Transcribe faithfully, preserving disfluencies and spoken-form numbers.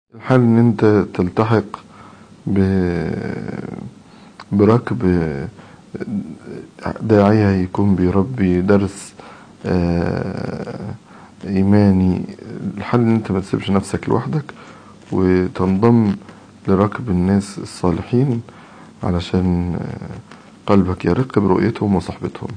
الحل ان انت تلتحق ب... بركب داعية يكون بيربي درس ايماني. الحل ان انت ما تسيبش نفسك لوحدك وتنضم لركب الناس الصالحين علشان قلبك يرق برؤيتهم وصحبتهم.